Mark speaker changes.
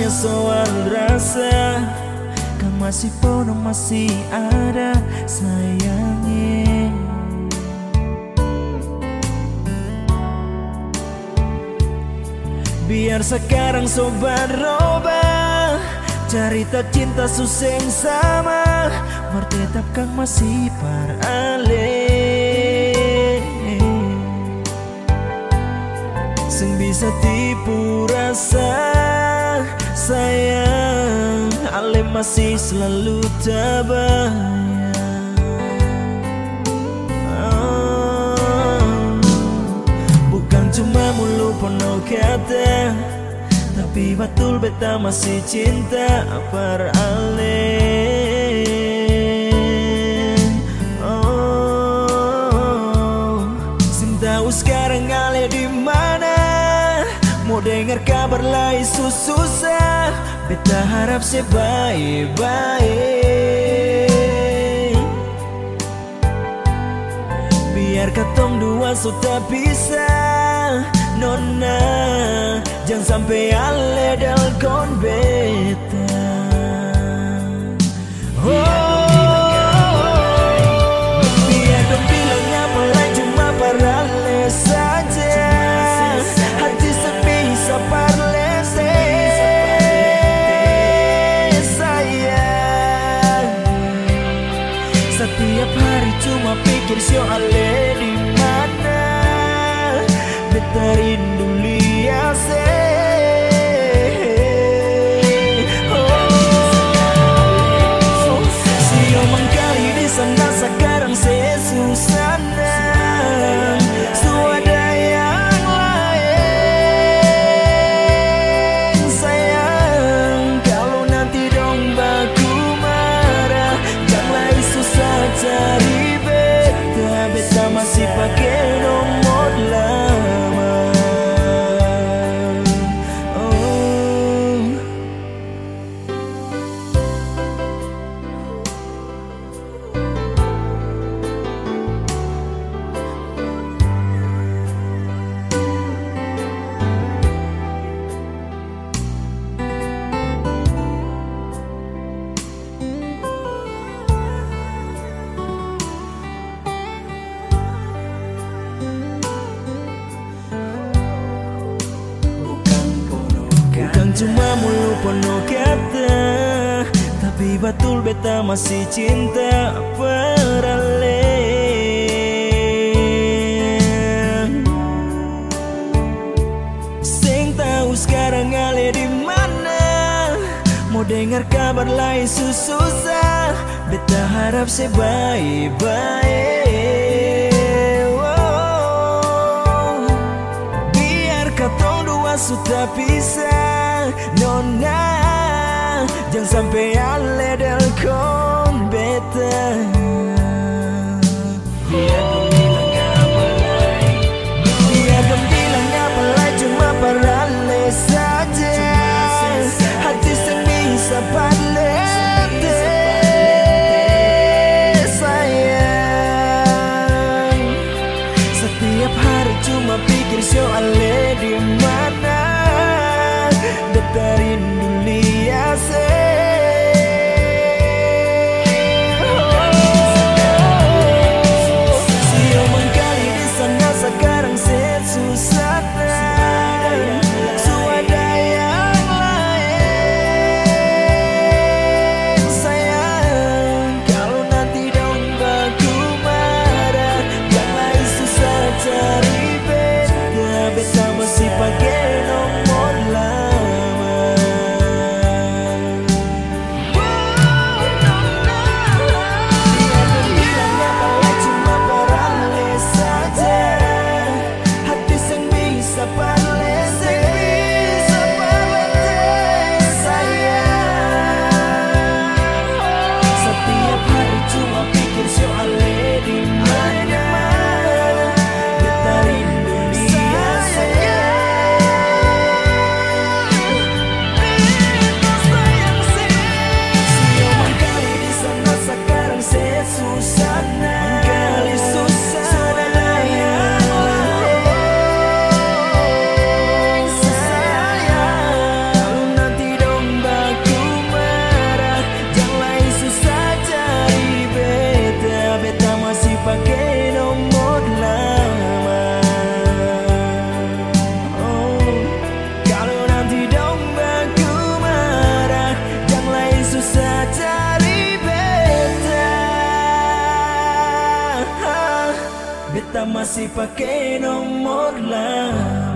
Speaker 1: soal rasa, kan masih pono masih ada sayangnya. Biar sekarang sobat roba cerita cinta suseng sama, bertetap kang masih parale. Sing bisa tipu rasa sayang, ale masih selalu terbayang. Bukan cuma mulu penuh kata, tapi betul beta masih cinta parale. Sing tahu sekarang ale di mana? Mau dengar kabar lain susah, beta harap sebaik-baik. Biar katong dua sudah bisa, nona, jangan sampai ale dalkon beta. Biar dong bilangnya mulai cuma parale saja, hati sebisa parlese sayang. Setiap hari cuma pikir sio ale di mana, beta rindu lihat sio mengkali di sana sekarang sesusana. Suada yang lain sayang, kalau nanti dong baku marah, janganlah susah cari beta. Beta masih pakai nomor lama. Bukan cuma mulu penuh kata, tapi betul beta masih cinta parale. Sing tahu sekarang ale di mana? Mau dengar kabar lain susah, beta harap sebaik-baik. Biar katong dua sudah pisah, nona, jangan sampai ale dalkon beta. Biar dong bilang apa lain cuma parale saja, hati sebisa parlete sayang. Setiap hari cuma pikir sio ale di mana, beta rindu lihat Kita masih pakai nomor lah.